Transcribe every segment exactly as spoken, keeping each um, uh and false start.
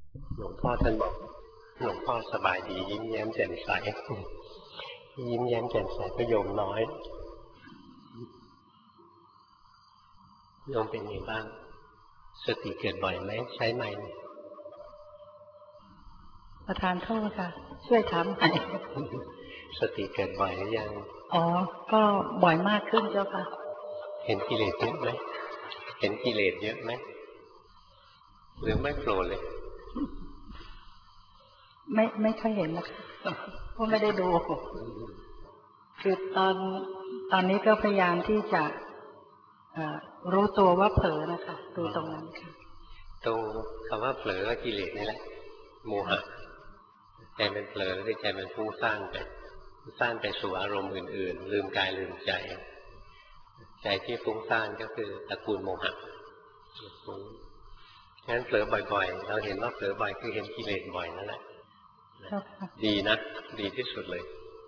หลวงพ่อท่านบอกหลวงพ่อสบายดียิ้มแย้มแจ่มใสยิ้มแย้มแจ่มใสก็โยมน้อยโยมเป็นไงบ้างสติเกิดบ่อยไหมใช้ไหมประธานโทษค่ะช่วยถามหน่อยสติเกิดบ่อยหรือยังอ๋อก็บ่อยมากขึ้นเจ้าค่ะเห็นกิเลสเยอะไหมเห็นกิเลสเยอะไหมหรือไม่โกรธเลยไม่ไม่ค่อยเห็นนะคะเพราะไม่ได้ดูคือตอนตอนนี้ก็พยายามที่จะรู้ตัวว่าเผลอนะคะดูตรงนั้นค่ะตรงคำว่าเผลอกิเลสนี่แหละโมหะใจมันเผลอหรือใจมันฟุ้งซ่านไปฟุ้งซ่านไปสู่อารมณ์อื่นๆลืมกายลืมใจใจที่ฟุ้งซ่านก็คือตระกูลโมหะงั้นเผลอบ่อยๆเราเห็นว่าเผลอบ่อยคือเห็นกิเลสบ่อยนั่นแหละดีนะดีที่สุดเลย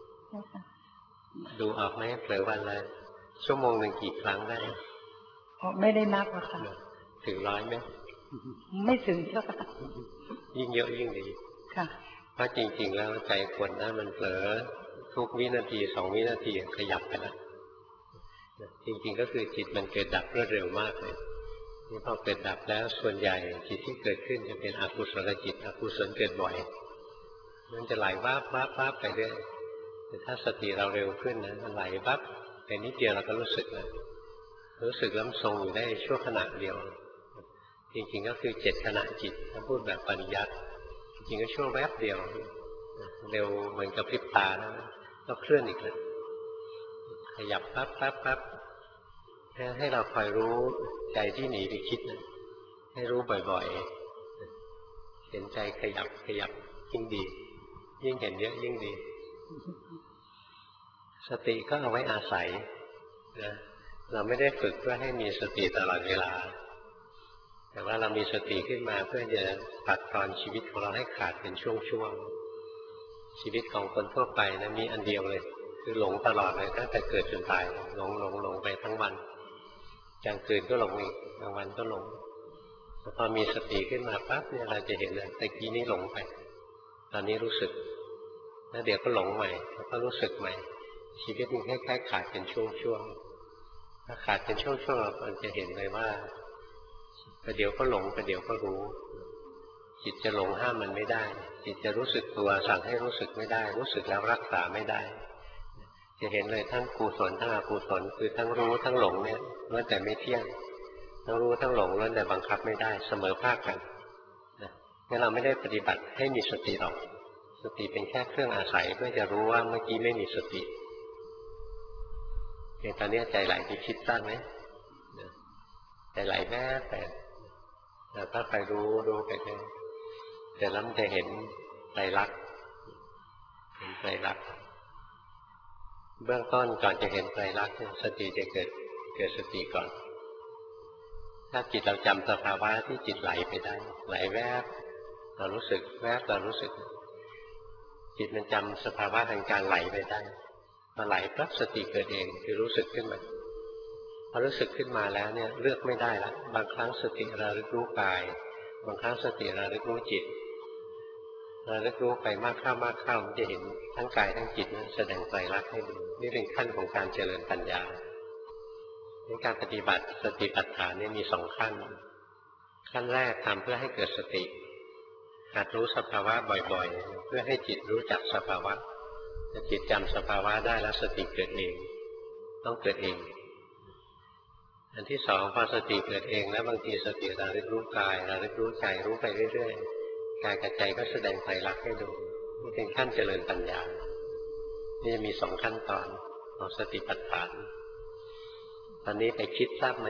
ดูออกไหมเผลอวันละชั่วโมงหนึ่งกี่ครั้งได้ไม่ได้นับหรอกค่ะถึงร้อยไหมไม่ถึงเจ้าค่ะยิ่งเยอะยิ่งดีค่ะเพราะจริงๆแล้วใจคนนะมันเผลอทุกวินาทีสองวินาทีขยับไปแล้วจริงๆก็คือจิตมันเกิดดับรวดเร็วมากเลยนี่พอเกิดดับแล้วส่วนใหญ่จิตที่เกิดขึ้นจะเป็นอกุศลจิตอกุศลเกิดบ่อยมันจะไหลวับวับวับไปเรื่อยแต่ถ้าสติเราเร็วขึ้นนะมันไหลวับไปนิดเดียวเราก็รู้สึกแล้วรู้สึกล้ำทรงอยู่ได้ชั่วขณะเดียวจริงๆก็คือเจ็ดขณะจิตถ้าพูดแบบปริยัติจริงๆก็ช่วงแวบเดียวเร็วเหมือนกับพริบตาแล้วก็เคลื่อนอีกแล้วขยับปั๊บปั๊บปั๊บให้เราคอยรู้ใจที่หนีไปคิดนะให้รู้บ่อยๆเห็นใจขยับขยับยิ่งดียิ่งเห็นเยอะยิ่งดีสติก็เอาไว้อาศัยนะเราไม่ได้ฝึกเพื่อให้มีสติตลอดเวลาแต่ว่าเรามีสติขึ้นมาเพื่อจะตัดตอนชีวิตของเราให้ขาดเป็นช่วงๆชีวิตของคนทั่วไปนะมีอันเดียวเลยคือหลงตลอดเลยตั้งแต่เกิดจนตายหลงหลงหลงไปทั้งวันกลางคืนก็หลงอีกกลางวันก็หลงพอมีสติขึ้นมาปั๊บเนี่ยเราจะเห็นเลยแต่กี้นี้หลงไปตอนนี้รู้สึกแล้วเดี๋ยวก็หลงใหม่แล้วก็รู้สึกใหม่ชีวิตมันคล้ายๆขาดเป็นช่วงๆถ้าขาดเป็นช่วงๆเราจะเห็นเลยว่าประเดี๋ยวก็หลงประเดี๋ยวก็รู้จิตจะหลงห้ามมันไม่ได้จิตจะรู้สึกตัวสั่งให้รู้สึกไม่ได้รู้สึกแล้วรักษาไม่ได้จะเห็นเลยทั้งกุศลทั้งอกุศลคือทั้งรู้ทั้งหลงเนี่ยล้วนแต่ไม่เที่ยงทั้งรู้ทั้งหลงล้วนแต่บังคับไม่ได้เสมอภาคกันนะงั้นเราไม่ได้ปฏิบัติให้มีสติหรอกสติเป็นแค่เครื่องอาศัยเพื่อจะรู้ว่าเมื่อกี้ไม่มีสติอย่างตอนนี้ใจไหลไปคิดสั้นไหมใจไหลแม่แต่แต่ถ้าใครรู้รู้ไปเลยแต่แล้วมันจะเห็นไตรลักษณ์เห็นไตรลักษณ์เบื้องต้นก่อนจะเห็นไตรลักษณ์สติจะเกิดเกิดสติก่อนถ้าจิตเราจำสภาวะที่จิตไหลไปได้ไหลแวบเรารู้สึกแวบเรารู้สึกจิตมันจำสภาวะแห่งการไหลไปได้พอไหลปั๊บสติเกิดเองคือรู้สึกขึ้นมาพอรู้สึกขึ้นมาแล้วเนี่ยเลือกไม่ได้ละบางครั้งสติระลึกรู้กายบางครั้งสติระลึกรู้จิตระลึกรู้ไปมากเข้ามากเข้ามันจะเห็นทั้งกายทั้งจิตนั้นแสดงไตรลักษณ์ให้ดูนี่เป็นขั้นของการเจริญปัญญาในการปฏิบัติสติปัฏฐานเนี่ยมีสองขั้นขั้นแรกทำเพื่อให้เกิดสติหัดรู้สภาวะบ่อยๆเพื่อให้จิตรู้จักสภาวะจิตจำสภาวะได้แล้วสติเกิดเองต้องเกิดเองอันที่สองพอสติเกิดเองแล้วบางทีสติระลึกรู้กายระลึกรู้ใจรู้ไปเรื่อยๆกายกับใจก็แสดงไตรลักษณ์ให้ดูนี่เป็นขั้นเจริญปัญญานี่จะมีสองขั้นตอนของสติปัฏฐานตอนนี้ไปคิดทราบไหม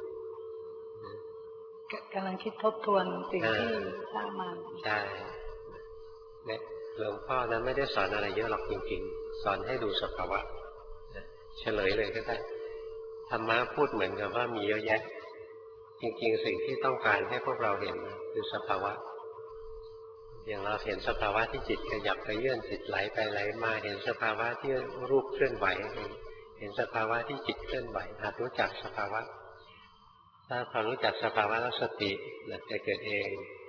กำลังคิดทบทวนสิ่งที่ทราบมาใช่เนี่ยหลวงพ่อนั้นไม่ได้สอนอะไรเยอะหรอกจริงๆสอนให้ดูสภาวะเฉลยเลยก็ได้ธรรมะพูดเหมือนกับว่ามีเยอะแยะจริงๆสิ่งที่ต้องการให้พวกเราเห็นคือสภาวะอย่างเราเห็นสภาวะที่จิตขยับไปเยื่อนจิตไหลไปไหลมาเห็นสภาวะที่รูปเคลื่อนไหวเห็นสภาวะที่จิตเคลื่อนไหวหัดรู้จักสภาวะถ้าพอรู้จักสภาวะแล้วสติจะเกิดเอง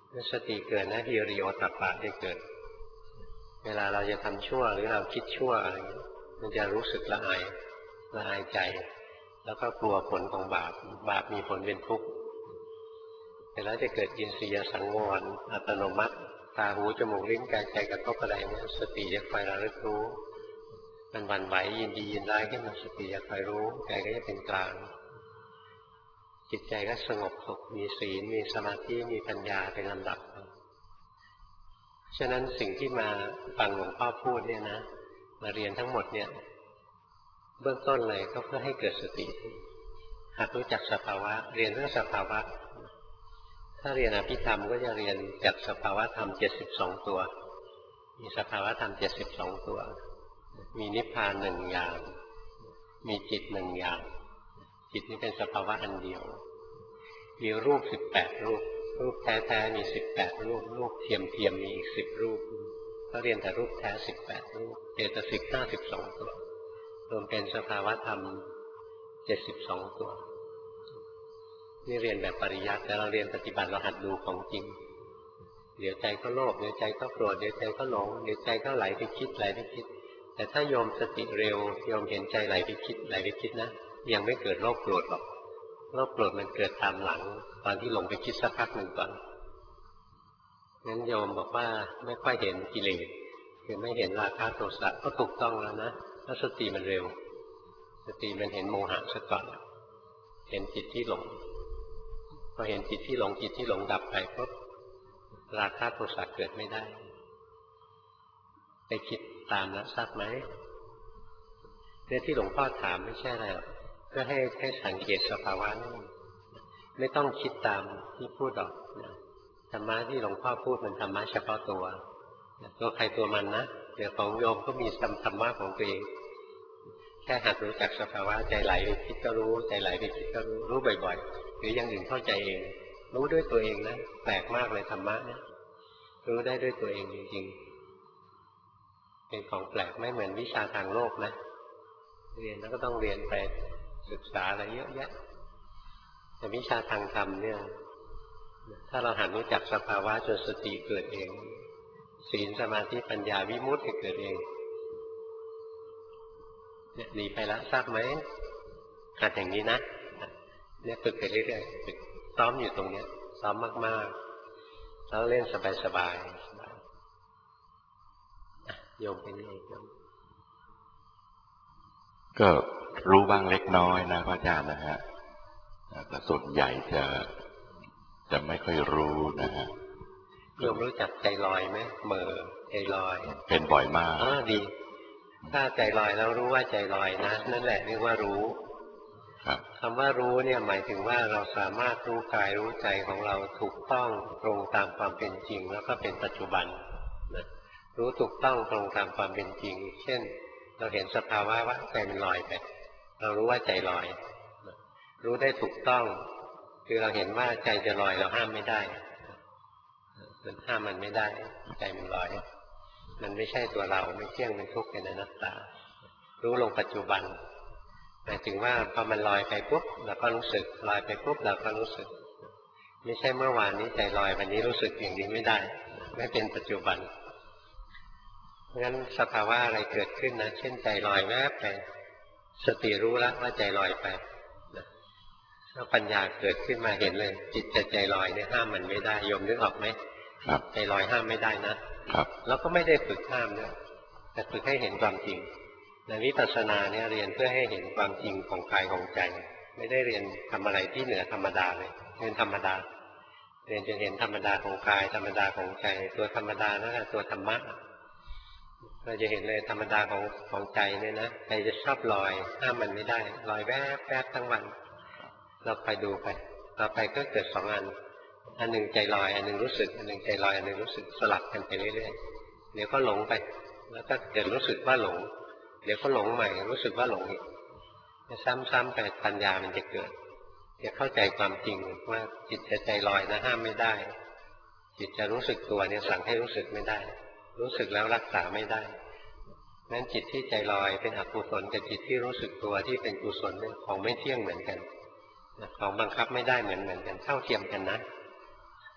เมื่อสติเกิดนะฮิริโอตตัปปะได้เกิดเวลาเราจะทำชั่วหรือเราคิดชั่วอะไรมันจะรู้สึกละอายละอายใจแล้วก็กลัวผลของบาปบาปมีผลเป็นทุกข์แต่แล้วจะเกิดอินทรียสังวรอัตโนมัติตาหูจมูกลิ้นกายใจกระทบอะไรเนี่ยสติจะคอยระลึกรู้มันหวั่นไหวยินดียินร้ายขึ้นมาสติจะคอยรู้ใจก็จะเป็นกลางจิตใจก็สงบสุขมีศีลมีสมาธิมีปัญญาเป็นลำดับฉะนั้นสิ่งที่มาฟังหลวงพ่อพูดเนี่ยนะมาเรียนทั้งหมดเนี่ยเบื้องต้นเลยก็เพื่อให้เกิดสติหากรู้จักสภาวะเรียนเรื่องสภาวะถ้าเรียนอภิธรรมก็จะเรียนจากสภาวะธรรมเจ็ดสิบสองตัวมีสภาวะธรรมเจ็ดสิบสองตัวมีนิพพานหนึ่งอย่างมีจิตหนึ่งอย่างจิตนี้เป็นสภาวะอันเดียวมีรูปสิบแปดรูปรูปแท้ๆมีสิบแปดรูปรูปเทียมๆมีอีกสิบรูปก็เรียนแต่รูปแท้สิบแปดรูปเจตสิกห้าสิบสองตัวรวมเป็นสภาวะธรรมเจ็ดสิบสองตัวนี่เรียนแบบปริยัติแต่เราเรียนปฏิบัติเราหัดดูของจริงเดี๋ยวใจก็โลภเดี๋ยวใจก็โกรธเดี๋ยวใจก็หลงเดี๋ยวใจก็ไหลไปคิดไหลไปคิดแต่ถ้าโยมสติเร็วโยมเห็นใจไหลไปคิดไหลไปคิดนะยังไม่เกิดโลภโกรธหรอกโลภโกรธมันเกิดตามหลังตอนที่หลงไปคิดสักพักหนึ่งก่อนงั้นโยมบอกว่าไม่ค่อยเห็นกิเลสคือไม่เห็นราคะโทสะก็ถูกต้องแล้วนะถ้าสติมันเร็วสติมันเห็นโมหะซะก่อนเห็นจิตที่หลงพอเห็นจิตที่หลงจิตที่หลงดับไปปุ๊บราคะโทสะเกิดไม่ได้ไปคิดตามแล้วทราบไหมเนี่ยที่หลวงพ่อถามไม่ใช่อะไรหรอกเพื่อให้ให้สังเกตสภาวะนั่นไม่ต้องคิดตามที่พูดหรอกธรรมะที่หลวงพ่อพูดมันธรรมะเฉพาะตัวตัวใครตัวมันนะเดี๋ยวของโยมก็มีธรรมะของตัวเองแค่หัดรู้จักสภาวะใจไหลไปคิดก็รู้ใจไหลไปคิดก็รู้รู้บ่อยๆหรืออย่างอื่นเข้าใจเองรู้ด้วยตัวเองนะแปลกมากเลยธรรมะเนี่ยรู้ได้ด้วยตัวเองจริงๆเป็นของแปลกไม่เหมือนวิชาทางโลกนะเรียนแล้วก็ต้องเรียนไปศึกษาอะไรเยอะแยะแต่วิชาทางธรรมเนี่ยถ้าเราหัดรู้จักสภาวะจนสติเกิดเองศีลสมาธิปัญญาวิมุตติเกิดเองเนี่ยหนีไปแล้วทราบไหมหัดอย่างนี้นะเนี่ยฝึกไปเรื่อยๆฝึกซ้อมอยู่ตรงเนี้ยซ้อมมากๆแล้วเล่นสบายๆโยมเป็นเองก็รู้บ้างเล็กน้อยนะพระอาจารย์นะฮะแต่ส่วนใหญ่จะจะไม่ค่อยรู้นะฮะโยมรู้จักใจลอยไหมเหม่อใจลอยเป็นบ่อยมากอ๋อดีถ้าใจลอยแล้วรู้ว่าใจลอยนะนั่นแหละเรียกว่ารู้คำว่ารู้เนี่ยหมายถึงว่าเราสามารถรู้กายรู้ใจของเราถูกต้องตรงตามความเป็นจริงแล้วก็เป็นปัจจุบันนะรู้ถูกต้องตรงตามความเป็นจริงเช่นเราเห็นสภาวะว่าใจมันลอยไปเรารู้ว่าใจลอยรู้ได้ถูกต้องคือเราเห็นว่าใจจะลอยเราห้ามไม่ได้มันห้ามมันไม่ได้ใจมันลอยมันไม่ใช่ตัวเราไม่เที่ยงเป็นทุกข์เป็นอนัตตารู้ลงปัจจุบันหมายถึงว่าพอมันลอยไปปุ๊บเราก็รู้สึกลอยไปปุ๊บเราก็รู้สึกไม่ใช่เมื่อวานนี้ใจลอยวันนี้รู้สึกอย่างนี้ไม่ได้ไม่เป็นปัจจุบันเพราะฉะนั้นสภาวะอะไรเกิดขึ้นนะเช่นใจลอยแวบไปสติรู้แล้วว่าใจลอยไปถ้าปัญญาเกิดขึ้นมาเห็นเลยจิตจะใจลอยเนี่ยห้ามมันไม่ได้โยมนึกออกไหมครับใจลอยห้ามไม่ได้นะครับแล้วก็ไม่ได้ฝึกห้ามนะแต่ฝึกให้เห็นความจริงในวิปัสสนาเนี่ยเรียนเพื่อให้เห็นความจริงของกายของใจไม่ได้เรียนทำอะไรที่เหนือธรรมดาเลยเรียนธรรมดาเรียนจนเห็นธรรมดาของกายธรรมดาของใจตัวธรรมดานั่นแหละตัวธรรมะเราจะเห็นเลยธรรมดาของของใจเนี่ยนะใจจะชอบลอยห้ามมันไม่ได้ลอยแวบแวบทั้งวันเราไปดูไปต่อไปก็เกิดสองอันอันหนึ่งใจลอยอันหนึ่งรู้สึกอันหนึ่งใจลอยอันหนึ่งรู้สึกสลับกันไปเรื่อยๆเดี๋ยวก็หลงไปแล้วก็เกิดรู้สึกว่าหลงเดี๋ยวก็หลงใหม่รู้สึกว่าหลงอีกซ้ำๆไปปัญญามันจะเกิดจะเข้าใจความจริงว่าจิตจะใจลอยนะห้ามไม่ได้จิตจะรู้สึกตัวเนี่ยสั่งให้รู้สึกไม่ได้รู้สึกแล้วรักษาไม่ได้งั้นจิตที่ใจลอยเป็นอกุศลกับจิตที่รู้สึกตัวที่เป็นกุศลเนี่ยของไม่เที่ยงเหมือนกันของบังคับไม่ได้เหมือนเหมือนกันเท่าเทียมกันนะ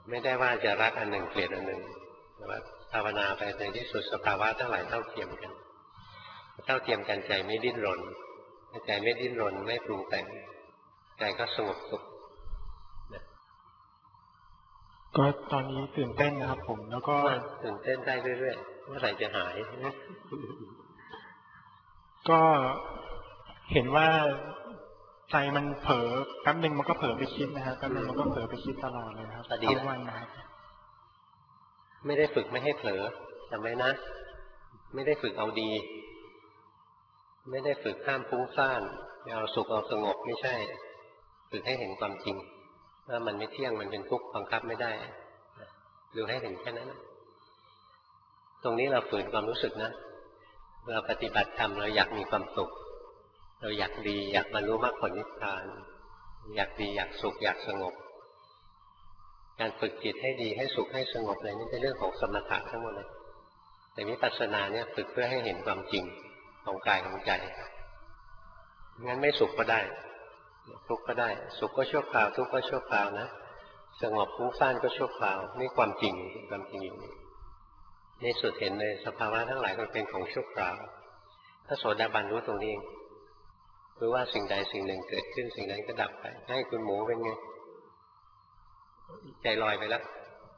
ไม่ได้ว่าจะรักอันหนึ่งเกลียดอันหนึ่งแต่ว่าภาวนาไปในที่สุดสภาวะทั้งหลายเท่าเทียมกันเท่าเทียมกันใจไม่ดิ้นรนใจไม่ดิ้นรนไม่ปรุงแต่งใจก็สงบสุขก็ตอนนี้ตื่นเต้นนะครับผมแล้วก็ตื่นเต้นได้เรื่อยๆเมื่อไหร่จะหายก็เห็นว่าใจมันเผลอแป๊บนึงมันก็เผลอไปคิดนะครับแป๊บนึงมันก็เผลอไปคิดตลอดเลยครับทั้งวันนะครับไม่ได้ฝึกไม่ให้เผลอจำไว้นะไม่ได้ฝึกเอาดีไม่ได้ฝึกห้ามฟุ้งซ่านเอาสุขเอาสงบไม่ใช่ฝึกให้เห็นความจริงว่ามันไม่เที่ยงมันเป็นทุกข์บังคับไม่ได้ดูให้เห็นแค่นั้นตรงนี้เราฝืนความรู้สึกนะเราปฏิบัติธรรมเราอยากมีความสุขเราอยากดีอยากบรรลุมรรคผลนิพพานอยากดีอยากสุขอยากสงบการฝึกจิตให้ดีให้สุขให้สงบอะไรนี่เป็นเรื่องของสมถะทั้งหมดเลยแต่วิปัสสนาเนี่ยฝึกเพื่อให้เห็นความจริงของกายของใจงั้นไม่สุขก็ได้ทุกข์ก็ได้สุขก็ชั่วคราวทุกข์ก็ชั่วคราวนะสงบฟุ้งซ่านก็ชั่วคราวนี่ความจริงความจริงอยู่ในสุดเห็นเลยสภาวะทั้งหลายมันเป็นของชั่วคราวถ้าโสดาบันรู้ตรงนี้เองรู้ว่าสิ่งใดสิ่งหนึ่งเกิดขึ้นสิ่งนั้นก็ดับไปให้คุณหมูเป็นไงใจลอยไปแล้ว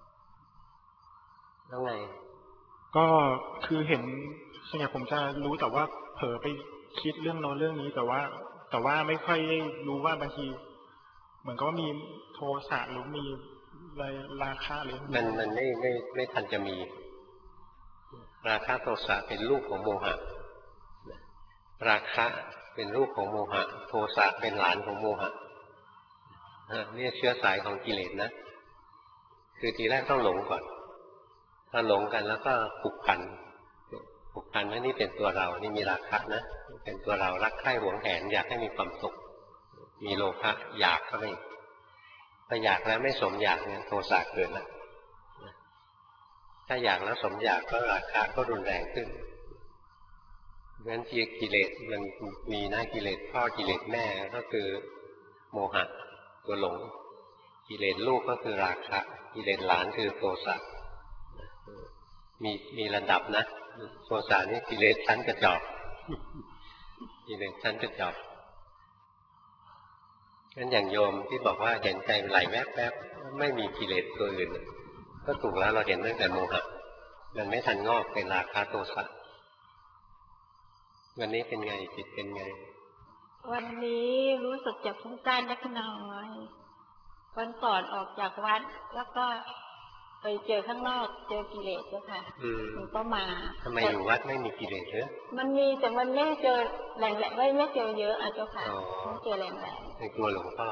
แล้วไงก็คือเห็นส่วนใหญ่ผมจะรู้แต่ว่าเผลอไปคิดเรื่องโน้นเรื่องนี้แต่ว่าแต่ว่าไม่ค่อยรู้ว่าบางทีเหมือนกับว่ามีโทสะหรือมีอะไรราคะหรือมันมันไม่ไม่ไม่ทันจะมีราคะโทสะเป็นลูกของโมหะราคะเป็นลูกของโมหะโทสะเป็นหลานของโมหะนี่เชื้อสายของกิเลสนะคือทีแรกต้องหลงก่อนถ้าหลงกันแล้วก็ผูกพันผูกพันว่านี่เป็นตัวเรานี่มีราคะนะเป็นตัวเรารักใคร่หวงแหนอยากให้มีความสุขมีโลภะอยากเข้าไปพออยากแล้วไม่สมอยากเนี่ยโทสะเกิดแล้วถ้าอยากแล้วสมอยากก็ราคะก็รุนแรงขึ้นงั้นกิเลสมันมีนะกิเลสพ่อกิเลสแม่ก็คือโมหะตัวหลงกิเลสลูกก็คือราคะกิเลสหลานคือโทสะมีมีระดับนะโทสะนี่กิเลสชั้นกระจอกกิเลสชั้นกระจอกงั้นอย่างโยมที่บอกว่าเห็นใจไหลแวบๆไม่มีกิเลสตัวอื่นก็ถูกแล้วเราเห็นตั้งแต่โมหะมันไม่ทันงอกเป็นราคะโทสะวันนี้เป็นไงจิตเป็นไงวันนี้รู้สึกจะฟุ้งซ่านเล็กน้อยวันก่อนออกจากวัดแล้วก็ไปเจอข้างนอกเจอกิเลสเจ้าค่ะมันก็มาทำไมอยู่วัดไม่มีกิเลสเหรอมันมีแต่มันไม่เจอแหล่งๆไม่ไม่เจอเยอะอ่ะเจ้าค่ะไม่เจอแหล่งๆไม่กลัวหลวงพ่อ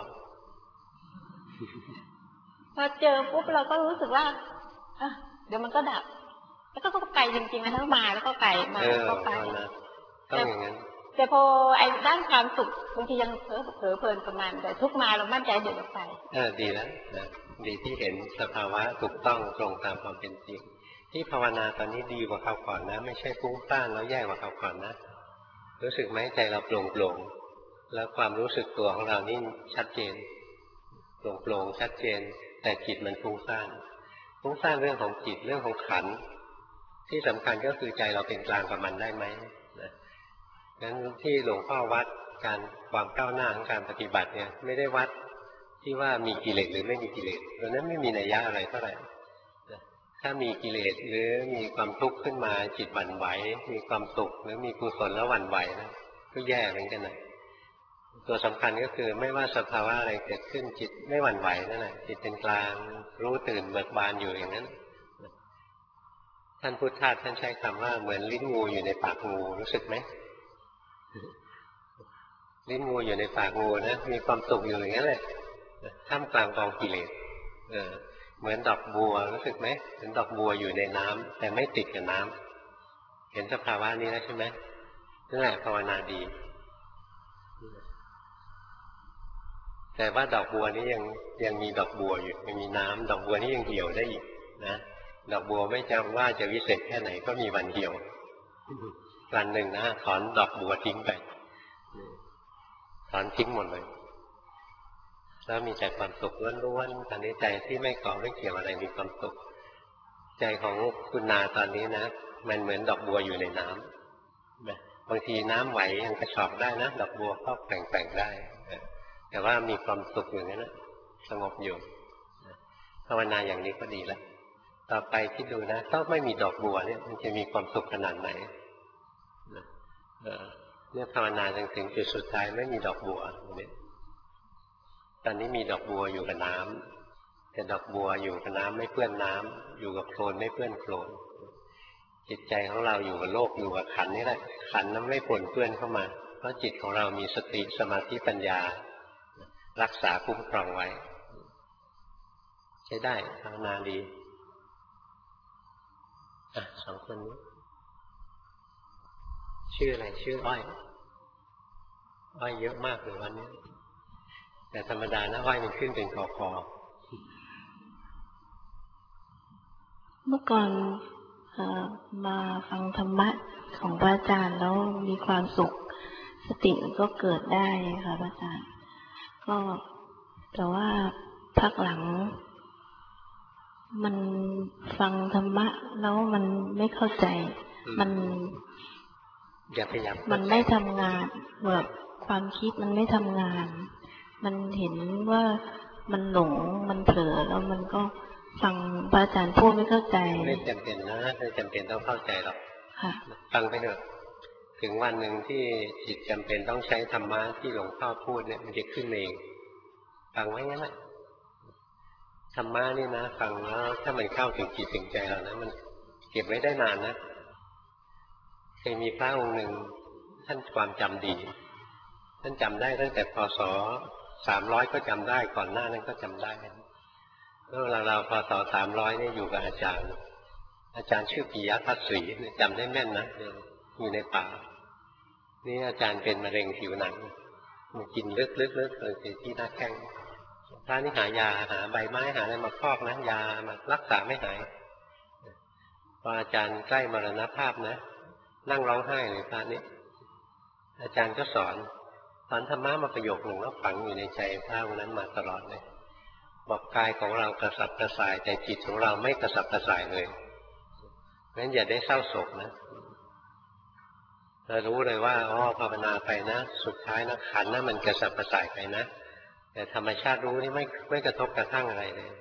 พอเจอปุ๊บเราก็รู้สึกว่าอ่ะเดี๋ยวมันก็ดับแล้วก็ก็ไปจริงๆนะทั้งมาแล้วก็ไปมาแล้วก็ไปต้องอย่างนั้นแต่พอไอ้ด้านความสุขบางทียังเผลอเผลอเพลินประมาณแต่ทุกมาเรามั่นใจเดี๋ยวเราไปเออดีแล้วนะดีที่เห็นสภาวะถูกต้องตรงตามความเป็นจริงที่ภาวนาตอนนี้ดีกว่าคราวก่อนนะไม่ใช่ฟุ้งซ่านแล้วแย่กว่าคราวก่อนนะรู้สึกไหมใจเราโปร่งโปร่งแล้วความรู้สึกตัวของเรานี่ชัดเจนโปร่งโปร่งชัดเจนแต่จิตมันฟุ้งซ่านฟุ้งซ่านเรื่องของจิตเรื่องของขันธ์ที่สำคัญก็คือใจเราเป็นกลางกับมันได้ไหมนะงั้นที่หลวงพ่อวัดการความก้าวหน้าของการปฏิบัติเนี่ยไม่ได้วัดที่ว่ามีกิเลสหรือไม่มีกิเลสเพราะนั้นไม่มีนัยยะอะไรเท่าไหร่ถ้ามีกิเลสหรือมีความทุกข์ขึ้นมาจิตหวั่นไหวมีความสุขหรือมีกุศลแล้วหวั่นไหวนะก็แย่เหมือนกันนะตัวสำคัญก็คือไม่ว่าสภาวะอะไรเกิดขึ้นจิตไม่หวั่นไหวนั่นแหละจิตเป็นกลางรู้ตื่นเบิกบานอยู่อย่างนั้นท่านพุทธทาสท่านใช้คำว่าเหมือนลิ้นงูอยู่ในปากงูรู้สึกไหมลิ้นงูอยู่ในปากงูนะมีความสุขอยู่อย่างนั้นแหละท่ามกลางกองกิเลสเออเหมือนดอกบัวรู้สึกไหมเหมือนดอกบัวอยู่ในน้ำแต่ไม่ติดกับน้ำเห็นสภาวะนี้แล้วใช่ไหมนั่นแหละภาวนาดีแต่ว่าดอกบัวนี้ยังยังมีดอกบัวอยู่ยังมีน้ำดอกบัวนี้ยังเหี่ยวได้อีกนะดอกบัวไม่จำว่าจะวิเศษแค่ไหนก็มีวันเหี่ยววันหนึ่งนะถอนดอกบัวทิ้งไปถอนทิ้งหมดเลยแล้วมีแต่ความสุขล้วนๆตอนนี้ใจที่ไม่เกาะไม่เกี่ยวอะไรมีความสุขใจของคุณนาตอนนี้นะมันเหมือนดอกบัวอยู่ในน้ำบางทีน้ำไหวยังกระชอกได้นะดอกบัวก็แกว่งๆได้แต่ว่ามีความสุขอย่างนั้นนะสงบอยู่ภาวนาอย่างนี้ก็ดีแล้วต่อไปคิดดูนะถ้าไม่มีดอกบัวเนี่ยมันจะมีความสุขขนาดไหนเนี่ยภาวนาจนถึงจุดสุดท้ายไม่มีดอกบัวตอนนี้มีดอกบัวอยู่กับน้ำแต่ดอกบัวอยู่กับน้ำไม่เปื้อนน้ำอยู่กับโคลนไม่เปื้อนโคลนจิตใจของเราอยู่กับโลกอยู่กับขันนี่แหละขันนั้นไม่ปนเปื้อนเข้ามาเพราะจิตของเรามีสติสมาธิปัญญารักษาคุ้มครองไว้ใช้ได้ภาวนาดีอ่ะสองคนนี้ชื่ออะไรชื่ออ้อยอ้อยเยอะมากเลยวันนี้แต่ธรรมดานะอ้อยมันขึ้นเป็นคอคอเมื่อก่อนเอ่อมาฟังธรรมะของพระอาจารย์แล้วมีความสุขสติก็เกิดได้ค่ะพระอาจารย์ก็แต่ว่าพักหลังมันฟังธรรมะแล้วมันไม่เข้าใจมันอย่าพยายามมันไม่ทำงานแบบความคิดมันไม่ทำงานมันเห็นว่ามันหลงมันเผลอแล้วมันก็ฟังพระอาจารย์พูดไม่เข้าใจไม่จำเป็นนะไม่จำเป็นต้องเข้าใจหรอกฟังไปเถอะถึงวันหนึ่งที่จิตจำเป็นต้องใช้ธรรมะที่หลวงพ่อพูดเนี่ยมันจะขึ้นเองฟังไว้งั้นแหละธรรมะนี่นะฟังแล้วถ้ามันเข้าถึงจิตถึงใจเรานะมันเก็บไว้ได้นานนะเคยมีพระองค์หนึ่งท่านความจำดีท่านจำได้ตั้งแต่พศสามร้อยก็จำได้ก่อนหน้านั้นก็จำได้แล้วเราเราพศสามร้อยนี่อยู่กับอาจารย์อาจารย์ชื่อปิยะทัศรีจำได้แม่นนะอยู่ในป่านี่อาจารย์เป็นมะเร็งผิวหนังมันกินลึกๆๆเลยที่หน้าแข้งพระนี่หายาหาใบไม้หาอะไรมาพอกนะยามารักษาไม่หายพออาจารย์ใกล้มรณภาพนะนั่งร้องไห้เลยพระนี่อาจารย์ก็สอนสอนธรรมะมาประโยคหนึ่งแล้วฝังอยู่ในใจพระองค์นั้นมาตลอดเลยบอกกายของเรากระสับกระส่ายแต่จิตของเราไม่กระสับกระส่ายเลยงั้นอย่าได้เศร้าโศกนะเรารู้เลยว่าอ๋อภาวนาไปนะสุดท้ายนะขันนะมันกระสับกระส่ายไปนะแต่ธรรมชาติรู้นี่ไม่ไม่กระทบกระทั่งอะไรเลย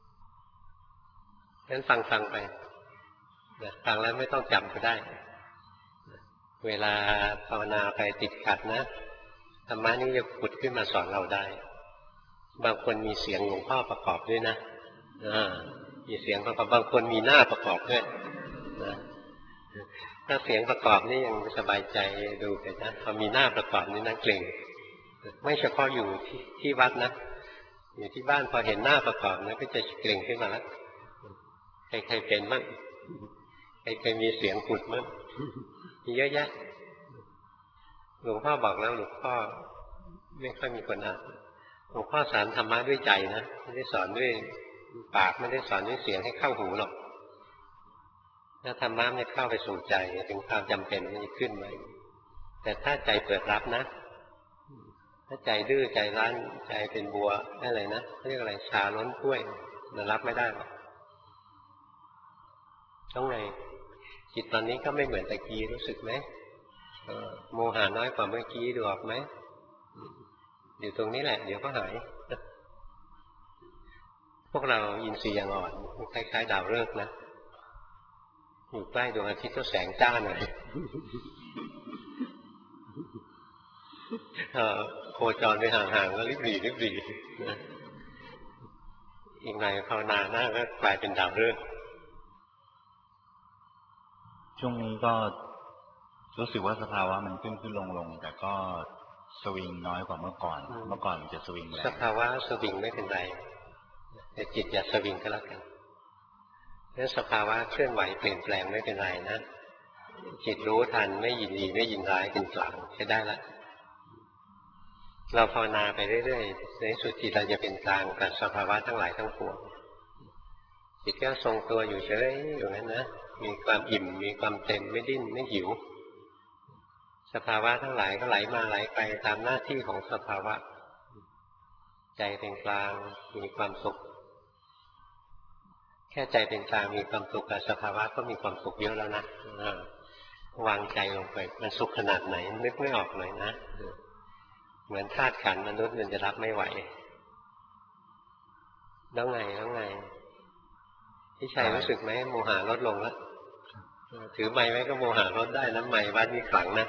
งั้นฟังฟังไปฟังแล้วไม่ต้องจำก็ได้เวลาภาวนาไปติดขัดนะธรรมะนี่จะผุดขึ้นมาสอนเราได้บางคนมีเสียงหลวงพ่อประกอบด้วยนะมีเสียงประกอบบางคนมีหน้าประกอบด้วยนะถ้าเสียงประกอบนี่ยังสบายใจดูไปนะพอมีหน้าประกอบนี่น่าเกรงไม่เฉพาะอยู่ที่ที่วัดนะอยู่ที่บ้านพอเห็นหน้าประกอบนะก็จะเกรงขึ้นมาแล้วใครๆเป็นมั่งใครเคยมีเสียงผุดมั่งมีเยอะแยะหลวงพ่อบอกแล้วหลวงพ่อไม่ค่อยมีคนอ่านหลวงพ่อสอนธรรมะด้วยใจนะไม่ได้สอนด้วยปากไม่ได้สอนด้วยเสียงให้เข้าหูหรอกถ้าธรรมะมันเข้าไปสู่ใจถึงความจำเป็นมันจะขึ้นมาแต่ถ้าใจเปิดรับนะถ้าใจดื้อใจรั้นใจเป็นบัวอะไรนะเรียกอะไรชาล้นถ้วยมันรับไม่ได้หรอกต้องไงจิตตอนนี้ก็ไม่เหมือนตะกี้รู้สึกไหมโมหะน้อยกว่าเมื่อกี้ดูออกไหมอยู่ตรงนี้แหละเดี๋ยวก็หายพวกเราอินทรีย์ยังอ่อนคล้ายๆดาวฤกษ์นะอยู่ใกล้ดวงอาทิตย์ก็แสงจ้าหน่อยโคจรไปห่างๆก็ริบหรี่ริบหรี่อีกหน่อยภาวนาหน้าก็กลายเป็นดาวฤกษ์ช่วงนี้ก็รู้สึกว่าสภาวะมันขึ้นขึ้นลงลงแต่ก็สวิงน้อยกว่าเมื่อก่อนเมื่อก่อนมันจะสวิงแรงสภาวะสวิงไม่เป็นไรแต่จิตอย่าสวิงก็แล้วกันเรื่องสภาวะเคลื่อนไหวเปลี่ยนแปลงไม่เป็นไรนะจิตรู้ทันไม่ยินดีไม่ยินร้ายเป็นกลางใช้ได้ละเราภาวนาไปเรื่อยๆในสุดจิตเราจะเป็นกลางกับสภาวะทั้งหลายทั้งปวงจิตก็ทรงตัวอยู่เฉยอยู่นั้นนะมีความอิ่มมีความเต็มไม่ดิ้นไม่หิวสภาวะทั้งหลายก็ไหลมาไหลไปตามหน้าที่ของสภาวะใจเป็นกลางมีความสุขแค่ใจเป็นกลางมีความสุขกับสภาวะก็มีความสุขเยอะแล้วนะวางใจลงไปมันสุขขนาดไหนนึกไม่ออกเลยนะเหมือนธาตุขันธ์มนุษย์มันจะรับไม่ไหวแล้วไงแล้วไงพี่ชัยรู้สึกไหมโมหะลดลงแล้วถือไม้ไว้ก็โมหะลดได้นะไม้วัดมีขลังนะ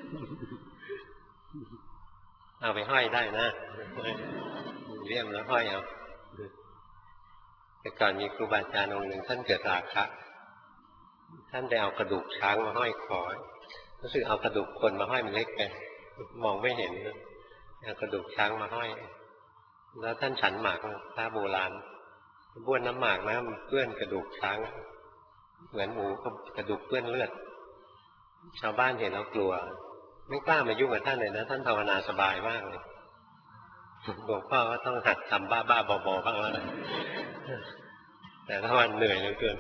เอาไปห้อยได้นะเลี่ยมแล้วห้อยเอาแต่ก่อนมีครูบาอาจารย์องค์หนึ่งท่านเกิดราคะท่านได้เอากระดูกช้างมาห้อยคอรู้สึกเอากระดูกคนมาห้อยมันเล็กไปมองไม่เห็นเอากระดูกช้างมาห้อยแล้วท่านฉันหมากพระโบราณบ้วนน้ำหมากนะมันเปื้อนกระดูกช้างเหมือนหมูกระดูกเปื้อนเลือดชาวบ้านเห็นแล้วกลัวไม่กล้ามายุ่งกับท่านเลยนะท่านภาวนาสบายมากเลยหลวงพ่อก็ต้องหัดทำบ้าบ้าบอๆบ้างแล้วนะแต่ถ้าวันเหนื่อยเหลือเกิน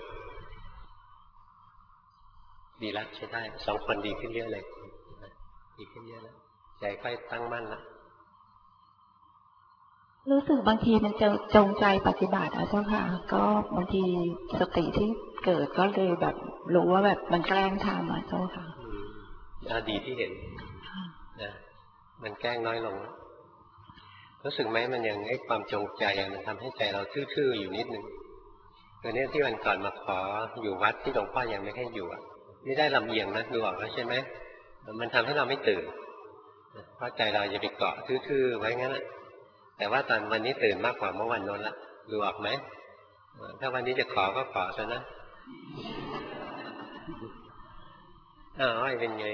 ดีแล้วใช้ได้สองคนดีขึ้นเยอะเลยดีขึ้นเยอะแล้วใจค่อยตั้งมั่นละรู้สึกบางทีมันจะจงใจปฏิบัตินะเจ้าค่ะก็บางทีสติที่เกิดก็เลยแบบรู้ว่าแบบมันแกล้งทำอ่ะเจ้าค่ะอ่าดีที่เห็นนะมันแกล้งน้อยลงรู้สึกไหมมันยังไอ้ความจงใจมันทำให้ใจเราทื่อๆอยู่นิดนึงคือเนี่ยที่วันก่อนมาขออยู่วัดที่หลวงพ่อยังไม่ให้อยู่อ่ะนี่ได้ลำเอียงนะดูออกแล้วใช่ไหมมันทำให้เราไม่ตื่นเพราะใจเราจะไปเกาะทื่อๆไว้งั้นแหละแต่ว่าตอนวันนี้ตื่นมากกว่าเมื่อวันโน้นละดูออกไหมถ้าวันนี้จะขอก็ขอซะนะอ้าวเป็นไง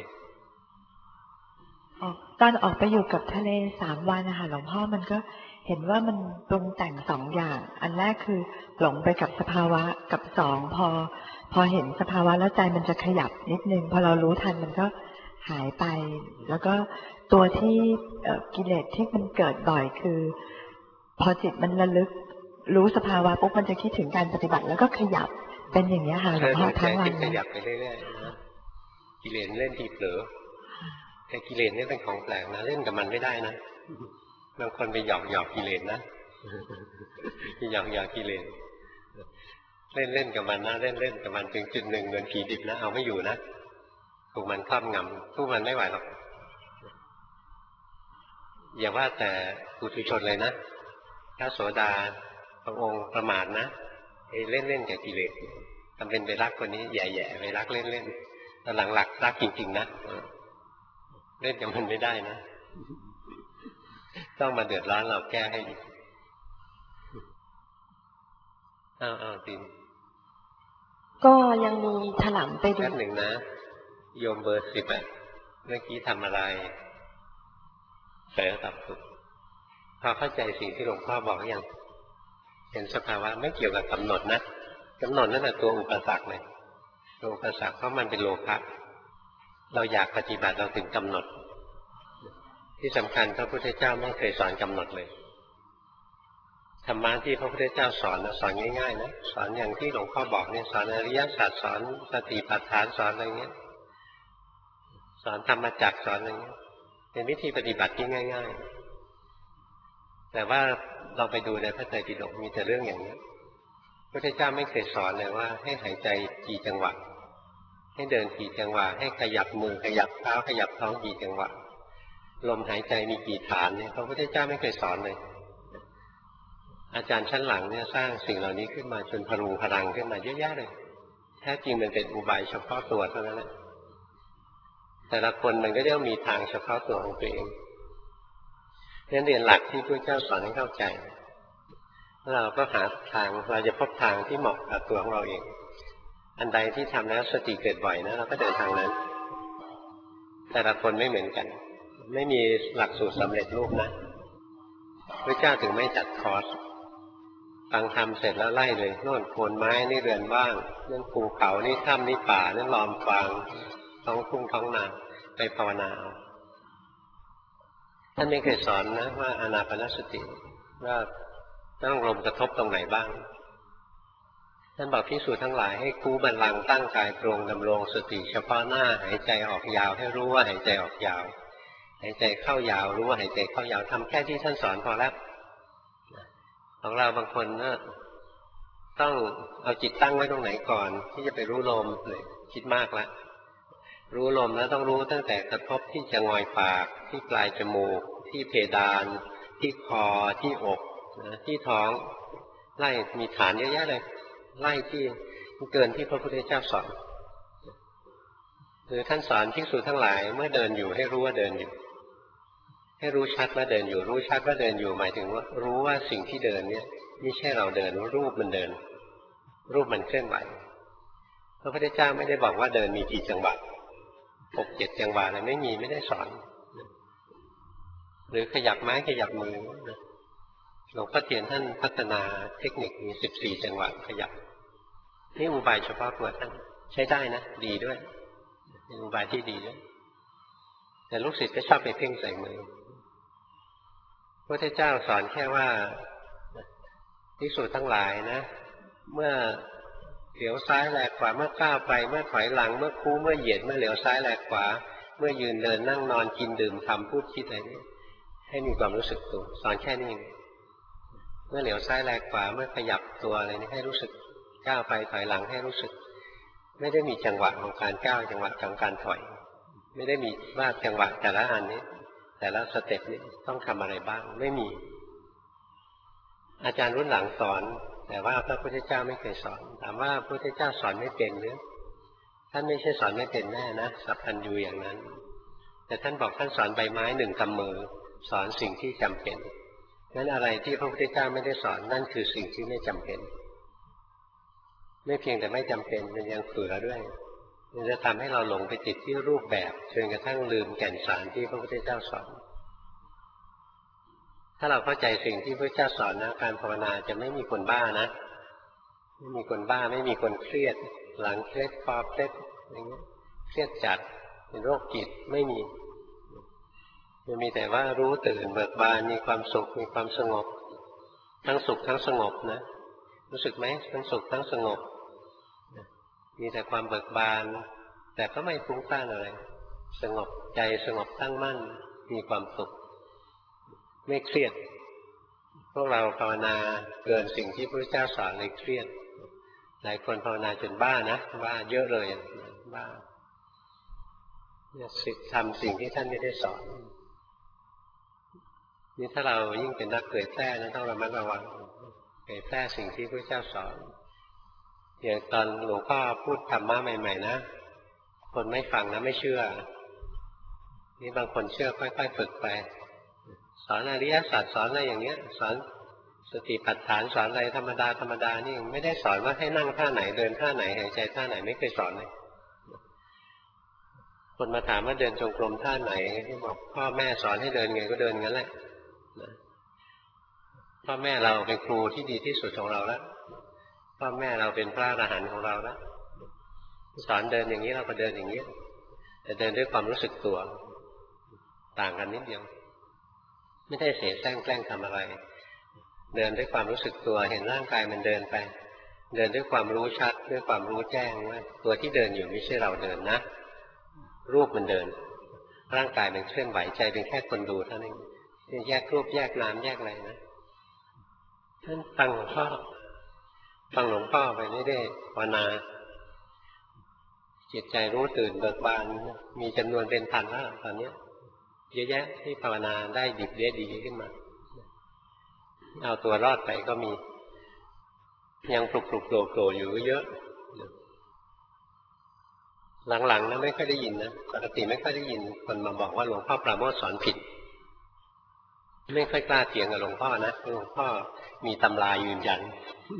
ตอนออกไปอยู่กับทะเลสามวันนะคะหลวงพ่อมันก็เห็นว่ามันปรุงแต่งสองอย่างอันแรกคือหลงไปกับสภาวะกับสองพอพอเห็นสภาวะแล้วใจมันจะขยับนิดนึงพอเรารู้ทันมันก็หายไปแล้วก็ตัวที่กิเลสที่มันเกิดบ่อยคือพอจิตมันระลึกรู้สภาวะปุ๊บมันจะคิดถึงการปฏิบัติแล้วก็ขยับเป็นอย่างนี้ค่ะหลวงพ่อทั้งวันขยับไปเรื่อยๆนะกิเลสเล่นทีเผลอแต่กิเลสนี่เป็นของแปลกนะเล่นกับมันไม่ได้นะบางคนไปหยอกหยอกกิเลสนะไปหยอกหยอกกิเลสเล่นเล่นกับมันนะเล่นเล่นกับมันถึงจุดหนึ่งเหมือนผีดิบนะเอาไม่อยู่นะถูกมันครอบงำสู้มันไม่ไหวหรอกอย่าว่าแต่ปุถุชนเลยนะพระโสดาพระองค์ประมาทนะเล่นเล่นกับกิเลสทำเป็นไปรักคนนี้แย่ๆไปรักเล่นเล่นแต่หลังหลักรักจริงๆนะเล่นกับมันไม่ได้นะต้องมาเดือดร้อนเราแก้ให้ดีอ้าวอ้าวตินก็ยังมีถลำไปดูแป๊บหนึ่งนะโยมเบอร์สิบอ่ะเมื่อกี้ทำอะไรเผลอตับสุดพอเข้าใจสิ่งที่หลวงพ่อบอกยังเห็นสภาวะไม่เกี่ยวกับกำหนดนะกำหนดนั่นแหละตัวอุปสรรคเลยตัวอุปสรรคเพราะมันเป็นโลภะเราอยากปฏิบัติเราถึงกำหนดที่สำคัญพระพุทธเจ้าไม่เคยสอนกำหนดเลยธรรมะที่พระพุทธเจ้าสอนสอนง่ายๆนะสอนอย่างที่หลวงพ่อบอกเนี่ยสอนอริยสัจสอนสติปัฏฐานสอนอะไรเงี้ยสอนธรรมจักรสอนอะไรเงี้ยเป็นวิธีปฏิบัติที่ง่ายๆแต่ว่าเราไปดูในพระไตรปิฎกมีแต่เรื่องอย่างนี้พระพุทธเจ้าไม่เคยสอนเลยว่าให้หายใจกี่จังหวะให้เดินกี่จังหวะให้ขยับมือขยับเท้าขยับท้องกี่จังหวะลมหายใจมีกี่ฐานเนี่ยพระพุทธเจ้าไม่เคยสอนเลยอาจารย์ชั้นหลังเนี่ยสร้างสิ่งเหล่านี้ขึ้นมาจนพลุงพลังขึ้นมาเยอะแยะเลยแท้จริงมันเป็นอุบายเฉพาะตัวเท่านั้นแหละแต่ละคนมันก็ย่อมมีทางเฉพาะตัวของตัวเองนั่นเรียนหลักที่พระเจ้าสอนให้เข้าใจเราก็หาทางเราจะพบทางที่เหมาะกับตัวของเราเองอันใดที่ทำแล้วสติเกิดบ่อยนะเราก็เดินทางนั้นแต่ละคนไม่เหมือนกันไม่มีหลักสูตรสำเร็จรูปนะพระเจ้าถึงไม่จัดคอร์สฟังธรรมเสร็จแล้วไล่เลยโน่นโคนไม้นี่เรือนว่างนั่นภูเขานี่ถ้ำนี่ป่านั่นลอมฟางท้องทุ่งท้องนาไปภาวนาเอาท่านไม่เคยสอนนะว่าอานาปานสติว่าต้องลมกระทบตรงไหนบ้างท่านบอกภิกษุทั้งหลายให้คู่บัลลังก์ตั้งกายตรงดำรงสติเฉพาะหน้าหายใจออกยาวให้รู้ว่าหายใจออกยาวหายใจเข้ายาวรู้ว่าหายใจเข้ายาวทำแค่ที่ท่านสอนพอแล้วของเราบางคนนะต้องเอาจิตตั้งไว้ตรงไหนก่อนที่จะไปรู้ลมเลยคิดมากแล้วรู้ลมแล้วต้องรู้ตั้งแต่กระทบที่จงอยปากที่ปลายจมูกที่เพดานที่คอที่อกนะที่ท้องไล่มีฐานเยอะแยะเลยไล่ที่เกินที่พระพุทธเจ้าสอนคือท่านสอนภิกษุทั้งหลายเมื่อเดินอยู่ให้รู้ว่าเดินอยู่ให้รู้ชัดว่าเดินอยู่รู้ชัดว่าเดินอยู่หมายถึงว่ารู้ว่าสิ่งที่เดินเนี่ยไม่ใช่เราเดินรูปมันเดินรูปมันเคลื่อนไหวพระพุทธเจ้าไม่ได้บอกว่าเดินมีกี่จังหวะหกเจ็ดจังหวะอะไรไม่มีไม่ได้สอนหรือขยับไม้ขยับมือหลวงพ่อเทียนท่านพัฒนาเทคนิคมีสิบสี่จังหวะขยับนี่อุบายเฉพาะตัวท่านใช้ได้นะดีด้วยเป็นอุบายที่ดีด้วยแต่ลูกศิษย์ก็ชอบไปเพ่งใส่มือพระพุทธเจ้าสอนแค่ว่าภิกษุทั้งหลายนะเมื่อเหลียวซ้ายแลขวาเมื่อก้าวไปเมื่อถอยหลังเมื่อคู่เมื่อเหยียดเมื่อเหลียวซ้ายแลขวาเมื่อยืนเดินนั่งนอนกินดื่มทำพูดคิดอะไรนี่ให้มีความรู้สึกตัวสอนแค่นี้เมื่อเหลียวซ้ายแลขวาเมื่อขยับตัวอะไรนี่ให้รู้สึกก้าวไปถอยหลังให้รู้สึกไม่ได้มีจังหวะของการก้าวจังหวะของการถอยไม่ได้มีว่าจังหวะแต่ละอันนี้แต่ละสเต็ปนี้ต้องทำอะไรบ้างไม่มีอาจารย์รุ่นหลังสอนแต่ว่าพระพุทธเจ้าไม่เคยสอนถามว่าพระพุทธเจ้าสอนไม่เป็นหรือท่านไม่ใช่สอนไม่เป็นแน่นะสัพพัญญูอย่างนั้นแต่ท่านบอกท่านสอนใบไม้หนึ่งกำมือสอนสิ่งที่จำเป็นงั้นอะไรที่พระพุทธเจ้าไม่ได้สอนนั่นคือสิ่งที่ไม่จำเป็นไม่เพียงแต่ไม่จำเป็นมันยังเฝือด้วยมันจะทำให้เราหลงไปติดที่รูปแบบจนกระทั่งลืมแก่นสารที่พระพุทธเจ้าสอนถ้าเราเข้าใจสิ่งที่พระเจ้าสอนนะการภาวนาจะไม่มีคนบ้านะไม่มีคนบ้าไม่มีคนเครียดหลังเครียดคอเครียดอย่างเงี้ยเครียดจัดเป็นโรคจิตไม่มีมันมีแต่ว่ารู้ตื่นเบิกบานมีความสุขมีความสงบทั้งสุขทั้งสงบนะรู้สึกไหมทั้งสุขทั้งสงบมีแต่ความเบิกบานแต่ก็ไม่ฟุ้งซ่านอะไรสงบใจสงบตั้งมั่นมีความสุขไม่เครียดพวกเราภาวนาเกินสิ่งที่พระเจ้าสอนเลยเครียดหลายคนภาวนาจนบ้านะบ้าเยอะเลยบ้าเนี่ยสิทำสิ่งที่ท่านไม่ได้สอนนี่ถ้าเรายิ่งเป็นนักเผยแพร่นะต้องระมัดระวังเผยแพร่สิ่งที่พระเจ้าสอนอย่างตอนหลวงพ่อพูดธรรมะใหม่ๆนะคนไม่ฟังนะไม่เชื่อนี่บางคนเชื่อค่อยๆฝึกไปสอนอริยสัจสอนอะไรอย่างเงี้ยสอนสติปัฏฐานสอนอะไรธรรมดาธรรมดานี่ไม่ได้สอนว่าให้นั่งท่าไหนเดินท่าไหนหายใจท่าไหนไม่เคยสอนเลยคนมาถามว่าเดินจงกรมท่าไหนที่บอกพ่อแม่สอนให้เดินไงก็เดินงั้นแหละพ่อแม่เราเป็นครูที่ดีที่สุดของเราแล้วพ่อแม่เราเป็นพระอรหันต์ของเราแล้วสอนเดินอย่างนี้เราก็เดินอย่างนี้แต่เดินด้วยความรู้สึกตัวต่างกันนิดเดียวไม่ได้เสแสร้งแกล้งทำอะไรเดินด้วยความรู้สึกตัวเห็นร่างกายมันเดินไปเดินด้วยความรู้ชัดด้วยความรู้แจ้งว่าตัวที่เดินอยู่ไม่ใช่เราเดินนะรูปมันเดินร่างกายมันเคลื่อนไหวใจเป็นแค่คนดูเท่านั้นแยกรูปแยกนามแยกอะไรนะท่านฟังหลวงพ่อฟังหลวงพ่อไปไม่ได้ภาวนาจิตใจรู้ตื่นเบิกบานมีจำนวนเป็นพันแล้วตอนนี้เยอะแยะที่ภาวนาได้ดิบได้ดีขึ้นมาเอาตัวรอดไปก็มียังปลุกปลุกโผล่โผล่อยู่เยอะหลังๆนะไม่ค่อยได้ยินนะปกติไม่ค่อยได้ยินคนมาบอกว่าหลวงพ่อปราโมชสอนผิดไม่ค่อยกล้าเถียงกับหลวงพ่อนะหลวงพ่อมีตำรายืนยัน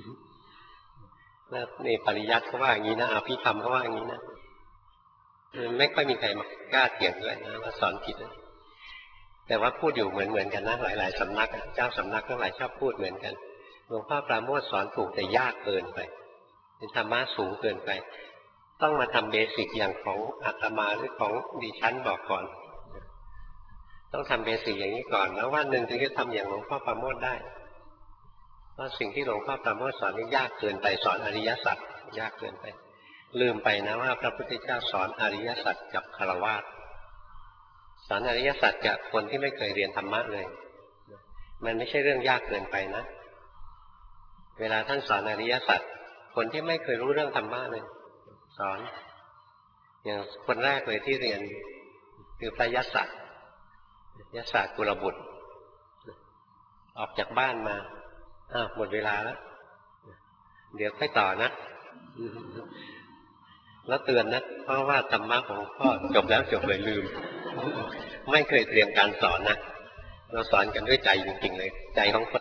แล้วในปริยัติเขาว่าอย่างนี้นะอภิธรรมเขาว่าอย่างนี้นะไม่ค่อยมีใครมากล้าเถียงด้วยนะว่าสอนผิดนะแต่ว่าพูดอยู่เหมือนเหมือนกันนะหลายๆสำนักเจ้าสำนักทั้งหลายชอบพูดเหมือนกันหลวงพ่อปราโมชสอนถูกแต่ยากเกินไปเป็นธรรมะสูงเกินไปต้องมาทำเบสิกอย่างของอาตมาหรือของดิฉันบอกก่อนต้องทำเบสิกอย่างนี้ก่อนแล้ววันหนึ่งถึงจะทำอย่างหลวงพ่อปราโมชได้เพราะสิ่งที่หลวงพ่อปราโมชสอนนี่ยากเกินไปสอนอริยสัจยากเกินไปลืมไปนะว่าพระพุทธเจ้าสอนอริยสัจกับฆราวาสสอนอริยสัจกับคนที่ไม่เคยเรียนธรรมะเลยมันไม่ใช่เรื่องยากเกินไปนะเวลาท่านสอนอริยสัจคนที่ไม่เคยรู้เรื่องธรรมะเลยสอนอย่างคนแรกเลยที่เรียนคือพระยศยศกุลบุตรออกจากบ้านมาอ้าวหมดเวลาแล้วเดี๋ยวค่อยต่อนะแล้วเตือนนะเพราะว่าธรรมะของพ่อจบแล้วจบเลยลืมไม่เคยเตรียมการสอนนะเราสอนกันด้วยใจจริงๆเลยใจของคน